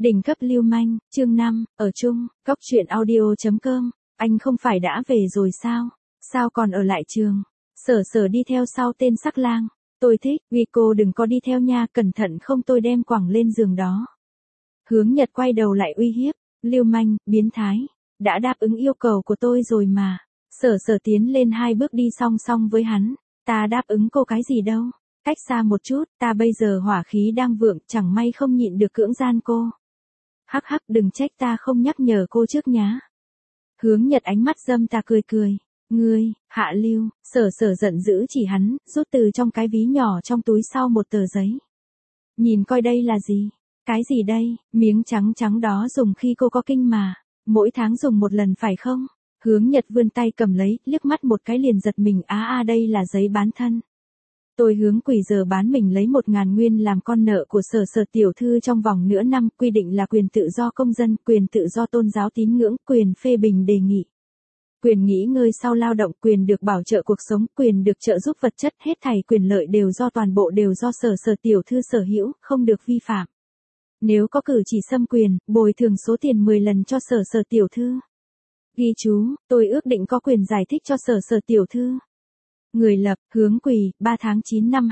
Đỉnh cấp lưu manh, chương 5, ở chung, góc truyện audio.com, anh không phải đã về rồi sao? Sao còn ở lại trường? Sở Sở đi theo sau tên sắc lang. Tôi thích, vì cô đừng có đi theo nha, cẩn thận không tôi đem quẳng lên giường đó. Hướng Nhật quay đầu lại uy hiếp, lưu manh, biến thái, đã đáp ứng yêu cầu của tôi rồi mà. Sở Sở tiến lên 2 bước đi song song với hắn, ta đáp ứng cô cái gì đâu, cách xa một chút, ta bây giờ hỏa khí đang vượng, chẳng may không nhịn được cưỡng gian cô. Hắc hắc, đừng trách ta không nhắc nhở cô trước nhá. Hướng Nhật ánh mắt dâm ta cười cười. Ngươi, hạ lưu, Sở Sở giận dữ chỉ hắn, rút từ trong cái ví nhỏ trong túi sau một tờ giấy. Nhìn coi đây là gì? Cái gì đây? Miếng trắng trắng đó dùng khi cô có kinh mà. Mỗi tháng dùng một lần phải không? Hướng Nhật vươn tay cầm lấy, liếc mắt một cái liền giật mình, đây là giấy bán thân. Tôi hướng Quỷ giờ bán mình lấy 1.000 nguyên làm con nợ của Sở Sở tiểu thư trong vòng nửa năm, quy định là quyền tự do công dân, quyền tự do tôn giáo tín ngưỡng, quyền phê bình đề nghị, quyền nghỉ ngơi sau lao động, quyền được bảo trợ cuộc sống, quyền được trợ giúp vật chất, hết thảy quyền lợi đều do toàn bộ đều do Sở Sở tiểu thư sở hữu, không được vi phạm. Nếu có cử chỉ xâm quyền, bồi thường số tiền 10 lần cho Sở Sở tiểu thư. Ghi chú, tôi ước định có quyền giải thích cho Sở Sở tiểu thư. Người lập, Hướng Quỳ, 3 tháng 9 năm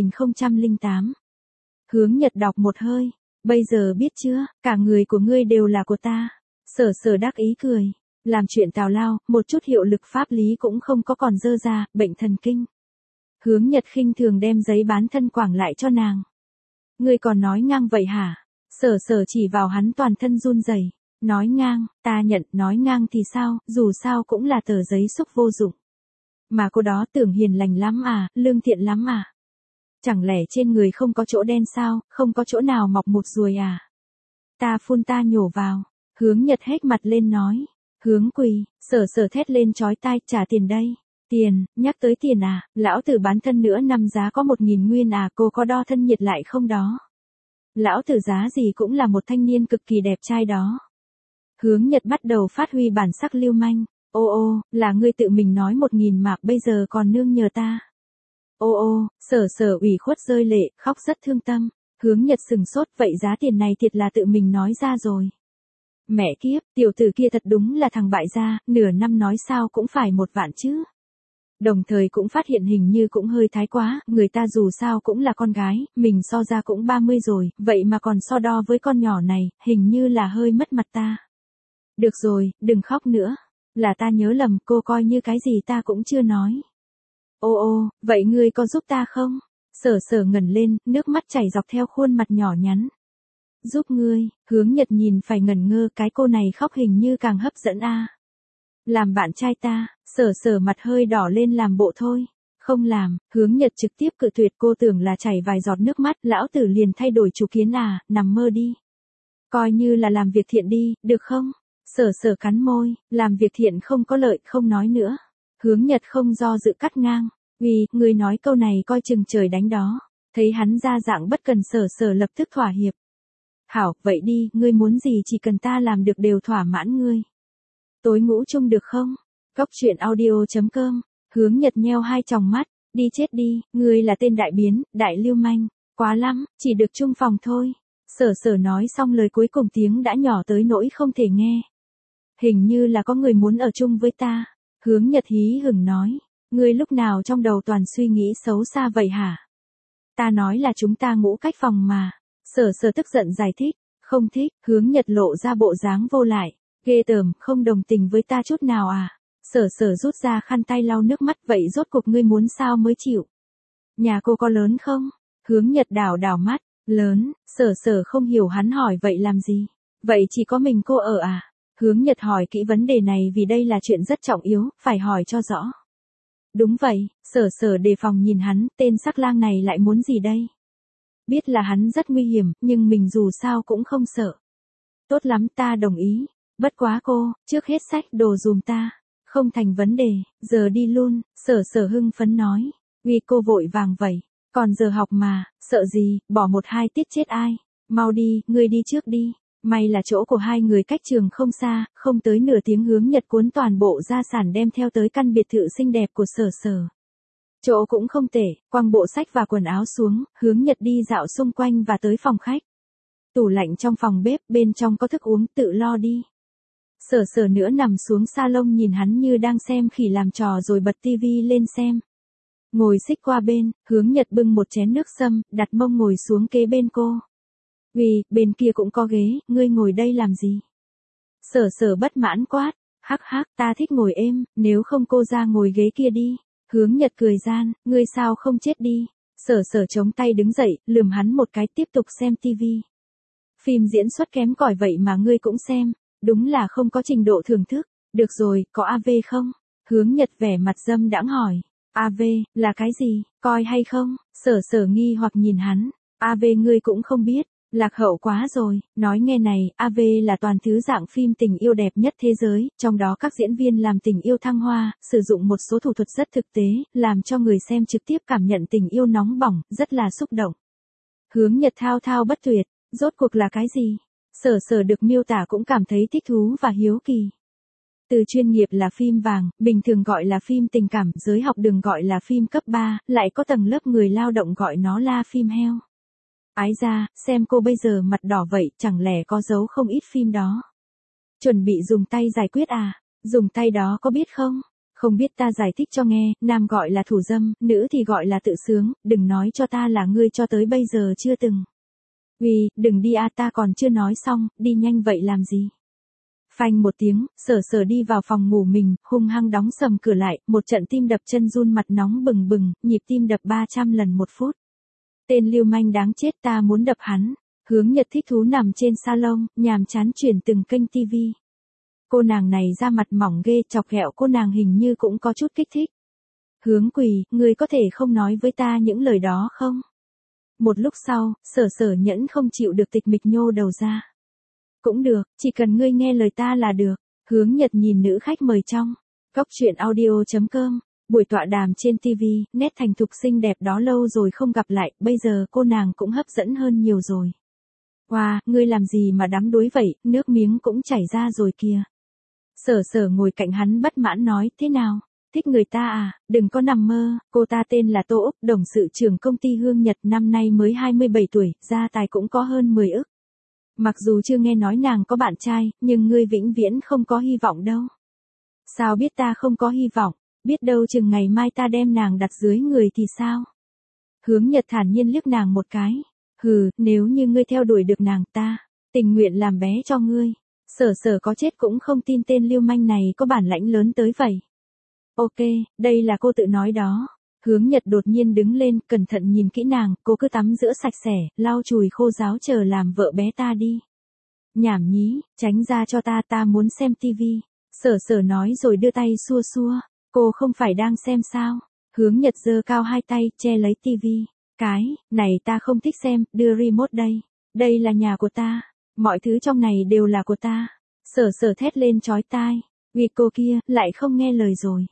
2008. Hướng Nhật đọc một hơi. Bây giờ biết chưa, cả người của ngươi đều là của ta. Sở Sở đắc ý cười. Làm chuyện tào lao, một chút hiệu lực pháp lý cũng không có, còn dơ ra, bệnh thần kinh. Hướng Nhật khinh thường đem giấy bán thân quảng lại cho nàng. Ngươi còn nói ngang vậy hả? Sở Sở chỉ vào hắn toàn thân run rẩy. Nói ngang, ta nhận, nói ngang thì sao, dù sao cũng là tờ giấy xúc vô dụng. Mà cô đó tưởng hiền lành lắm à, lương thiện lắm à? Chẳng lẽ trên người không có chỗ đen sao, không có chỗ nào mọc một ruồi à? Ta phun ta nhổ vào. Hướng Nhật hết mặt lên nói. Hướng Quỳ, Sở Sở thét lên chói tai, trả tiền đây. Tiền, nhắc tới tiền à, lão tử bán thân nữa năm giá có 1.000 nguyên à, cô có đo thân nhiệt lại không đó? Lão tử giá gì cũng là một thanh niên cực kỳ đẹp trai đó. Hướng Nhật bắt đầu phát huy bản sắc lưu manh. Ô, là ngươi tự mình nói 1.000 mà, bây giờ còn nương nhờ ta. Ô, Sở Sở ủy khuất rơi lệ, khóc rất thương tâm. Hướng Nhật sừng sốt, vậy giá tiền này thiệt là tự mình nói ra rồi. Mẹ kiếp, tiểu tử kia thật đúng là thằng bại gia, nửa năm nói sao cũng phải 1 vạn chứ. Đồng thời cũng phát hiện hình như cũng hơi thái quá, người ta dù sao cũng là con gái, mình so ra cũng 30 rồi, vậy mà còn so đo với con nhỏ này, hình như là hơi mất mặt ta. Được rồi, đừng khóc nữa. Là ta nhớ lầm, cô coi như cái gì ta cũng chưa nói. Ô, vậy ngươi có giúp ta không? Sở Sở ngẩng lên, nước mắt chảy dọc theo khuôn mặt nhỏ nhắn. Giúp ngươi, Hướng Nhật nhìn phải ngẩn ngơ, cái cô này khóc hình như càng hấp dẫn a. Làm bạn trai ta, Sở Sở mặt hơi đỏ lên làm bộ thôi. Không làm, Hướng Nhật trực tiếp cự tuyệt, cô tưởng là chảy vài giọt nước mắt, lão tử liền thay đổi chủ kiến à, nằm mơ đi. Coi như là làm việc thiện đi, được không? Sở Sở cắn môi, làm việc thiện không có lợi, không nói nữa. Hướng Nhật không do dự cắt ngang. Người nói câu này coi chừng trời đánh đó. Thấy hắn ra dạng bất cần, Sở Sở lập tức thỏa hiệp. Hảo, vậy đi, ngươi muốn gì chỉ cần ta làm được đều thỏa mãn ngươi. Tối ngủ chung được không? Góc truyện audio.com, Hướng Nhật nheo 2 tròng mắt, đi chết đi, ngươi là tên đại biến, đại lưu manh, quá lắm, chỉ được chung phòng thôi. Sở Sở nói xong lời cuối cùng tiếng đã nhỏ tới nỗi không thể nghe. Hình như là có người muốn ở chung với ta. Hướng Nhật hí hửng nói, ngươi lúc nào trong đầu toàn suy nghĩ xấu xa vậy hả? Ta nói là chúng ta ngủ cách phòng mà. Sở Sở tức giận giải thích, không thích. Hướng Nhật lộ ra bộ dáng vô lại, ghê tởm, không đồng tình với ta chút nào à? Sở Sở rút ra khăn tay lau nước mắt, vậy rốt cuộc ngươi muốn sao mới chịu? Nhà cô có lớn không? Hướng Nhật đảo mắt, lớn. Sở Sở không hiểu hắn hỏi vậy làm gì? Vậy chỉ có mình cô ở à? Hướng Nhật hỏi kỹ vấn đề này vì đây là chuyện rất trọng yếu, phải hỏi cho rõ. Đúng vậy, Sở Sở đề phòng nhìn hắn, tên sắc lang này lại muốn gì đây? Biết là hắn rất nguy hiểm, nhưng mình dù sao cũng không sợ. Tốt lắm, ta đồng ý. Bất quá cô, trước hết xách đồ dùm ta. Không thành vấn đề, giờ đi luôn. Sở Sở hưng phấn nói. Cô vội vàng vậy. Còn giờ học mà, sợ gì, bỏ 1-2 tiết chết ai. Mau đi, ngươi đi trước đi. May là chỗ của hai người cách trường không xa, không tới nửa tiếng Hướng Nhật cuốn toàn bộ gia sản đem theo tới căn biệt thự xinh đẹp của Sở Sở. Chỗ cũng không tệ, quăng bộ sách và quần áo xuống, Hướng Nhật đi dạo xung quanh và tới phòng khách. Tủ lạnh trong phòng bếp, bên trong có thức uống, tự lo đi. Sở Sở nữa nằm xuống salon nhìn hắn như đang xem khỉ làm trò rồi bật tivi lên xem. Ngồi xích qua bên, Hướng Nhật bưng một chén nước sâm, đặt mông ngồi xuống kế bên cô. Vì, bên kia cũng có ghế, ngươi ngồi đây làm gì? Sở Sở bất mãn quát, hắc hắc, ta thích ngồi êm, nếu không cô ra ngồi ghế kia đi. Hướng Nhật cười gian, ngươi sao không chết đi? Sở Sở chống tay đứng dậy, lườm hắn một cái tiếp tục xem tivi. Phim diễn xuất kém cỏi vậy mà ngươi cũng xem, đúng là không có trình độ thưởng thức. Được rồi, có AV không? Hướng Nhật vẻ mặt dâm đãng hỏi. AV, là cái gì, coi hay không? Sở Sở nghi hoặc nhìn hắn. AV ngươi cũng không biết, lạc hậu quá rồi, nói nghe này, AV là toàn thứ dạng phim tình yêu đẹp nhất thế giới, trong đó các diễn viên làm tình yêu thăng hoa, sử dụng một số thủ thuật rất thực tế, làm cho người xem trực tiếp cảm nhận tình yêu nóng bỏng, rất là xúc động. Hướng Nhật thao thao bất tuyệt, rốt cuộc là cái gì? Sở Sở được miêu tả cũng cảm thấy thích thú và hiếu kỳ. Từ chuyên nghiệp là phim vàng, bình thường gọi là phim tình cảm, giới học đường gọi là phim cấp 3, lại có tầng lớp người lao động gọi nó là phim heo. Ái ra, xem cô bây giờ mặt đỏ vậy, chẳng lẽ có giấu không ít phim đó. Chuẩn bị dùng tay giải quyết à? Dùng tay đó có biết không? Không biết ta giải thích cho nghe, nam gọi là thủ dâm, nữ thì gọi là tự sướng, đừng nói cho ta là ngươi cho tới bây giờ chưa từng. Uy, đừng đi à, ta còn chưa nói xong, đi nhanh vậy làm gì? Phanh một tiếng, Sở Sở đi vào phòng ngủ mình, hung hăng đóng sầm cửa lại, một trận tim đập chân run mặt nóng bừng bừng, nhịp tim đập 300 lần một phút. Tên lưu manh đáng chết, ta muốn đập hắn. Hướng Nhật thích thú nằm trên salon, nhàm chán chuyển từng kênh tivi. Cô nàng này da mặt mỏng ghê, chọc ghẹo cô nàng hình như cũng có chút kích thích. Hướng Quỳ, ngươi có thể không nói với ta những lời đó không? Một lúc sau, Sở Sở nhẫn không chịu được tịch mịch nhô đầu ra. Cũng được, chỉ cần ngươi nghe lời ta là được. Hướng Nhật nhìn nữ khách mời trong góc truyện audio.com. Buổi tọa đàm trên TV, nét thành thục xinh đẹp đó lâu rồi không gặp lại, bây giờ cô nàng cũng hấp dẫn hơn nhiều rồi. Wow, ngươi làm gì mà đắm đuối vậy, nước miếng cũng chảy ra rồi kìa. Sở Sở ngồi cạnh hắn bất mãn nói, thế nào, thích người ta à, đừng có nằm mơ, cô ta tên là Tô Úc, đồng sự trưởng công ty Hương Nhật, năm nay mới 27 tuổi, gia tài cũng có hơn 10 ức. Mặc dù chưa nghe nói nàng có bạn trai, nhưng ngươi vĩnh viễn không có hy vọng đâu. Sao biết ta không có hy vọng? Biết đâu chừng ngày mai ta đem nàng đặt dưới người thì sao? Hướng Nhật thản nhiên liếc nàng một cái. Hừ, nếu như ngươi theo đuổi được nàng ta, tình nguyện làm bé cho ngươi. Sở Sở có chết cũng không tin tên lưu manh này có bản lãnh lớn tới vậy. Ok, đây là cô tự nói đó. Hướng Nhật đột nhiên đứng lên, cẩn thận nhìn kỹ nàng, cô cứ tắm rửa sạch sẽ, lau chùi khô ráo chờ làm vợ bé ta đi. Nhảm nhí, tránh ra cho ta muốn xem tivi. Sở Sở nói rồi đưa tay xua xua. Cô không phải đang xem sao? Hướng Nhật giơ cao hai tay, che lấy tivi. Cái này ta không thích xem, đưa remote đây. Đây là nhà của ta. Mọi thứ trong này đều là của ta. Sở Sở thét lên chói tai. Vì cô kia, lại không nghe lời rồi.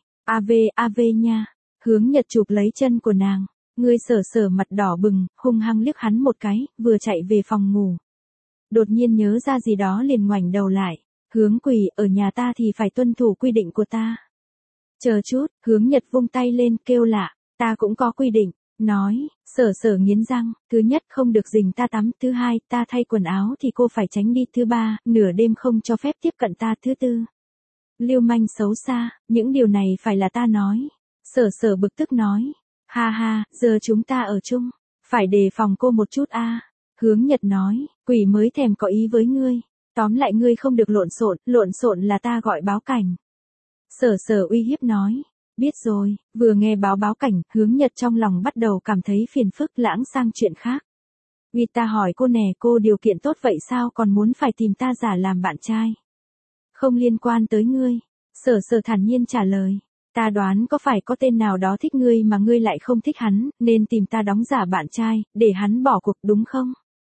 AV nha. Hướng Nhật chụp lấy chân của nàng. Ngươi Sở Sở mặt đỏ bừng, hung hăng liếc hắn một cái, vừa chạy về phòng ngủ. Đột nhiên nhớ ra gì đó liền ngoảnh đầu lại. Hướng Quỳ, ở nhà ta thì phải tuân thủ quy định của ta. Chờ chút, Hướng Nhật vung tay lên kêu lạ, ta cũng có quy định, nói, Sở Sở nghiến răng, thứ nhất không được rình ta tắm, thứ hai ta thay quần áo thì cô phải tránh đi, thứ ba, nửa đêm không cho phép tiếp cận ta, thứ tư. Lưu manh xấu xa, những điều này phải là ta nói. Sở Sở bực tức nói, ha ha, giờ chúng ta ở chung, phải đề phòng cô một chút a. Hướng Nhật nói, quỷ mới thèm có ý với ngươi, tóm lại ngươi không được lộn xộn là ta gọi báo cảnh. Sở Sở uy hiếp nói, biết rồi, vừa nghe báo cảnh, Hướng Nhật trong lòng bắt đầu cảm thấy phiền phức, lãng sang chuyện khác. Vì ta hỏi cô nè, cô điều kiện tốt vậy sao còn muốn phải tìm ta giả làm bạn trai? Không liên quan tới ngươi. Sở Sở thản nhiên trả lời, ta đoán có phải có tên nào đó thích ngươi mà ngươi lại không thích hắn, nên tìm ta đóng giả bạn trai, để hắn bỏ cuộc đúng không?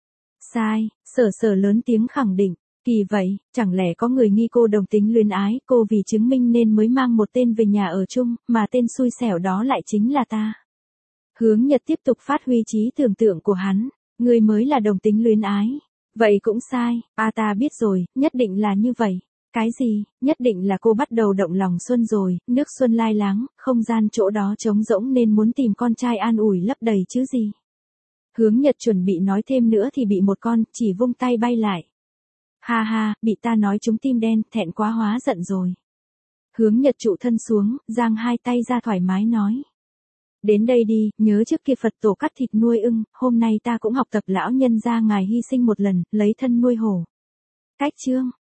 Sai, Sở Sở lớn tiếng khẳng định. Kỳ vậy, chẳng lẽ có người nghi cô đồng tính luyến ái, cô vì chứng minh nên mới mang một tên về nhà ở chung, mà tên xui xẻo đó lại chính là ta. Hướng Nhật tiếp tục phát huy trí tưởng tượng của hắn, người mới là đồng tính luyến ái. Vậy cũng sai, ta biết rồi, nhất định là như vậy. Cái gì, nhất định là cô bắt đầu động lòng xuân rồi, nước xuân lai láng, không gian chỗ đó trống rỗng nên muốn tìm con trai an ủi lấp đầy chứ gì. Hướng Nhật chuẩn bị nói thêm nữa thì bị một con chỉ vung tay bay lại. Ha ha, bị ta nói trúng tim đen, thẹn quá hóa giận rồi. Hướng Nhật trụ thân xuống, giang hai tay ra thoải mái nói. Đến đây đi, nhớ trước kia Phật tổ cắt thịt nuôi ưng, hôm nay ta cũng học tập lão nhân gia ngài hy sinh một lần, lấy thân nuôi hổ. Cách chương.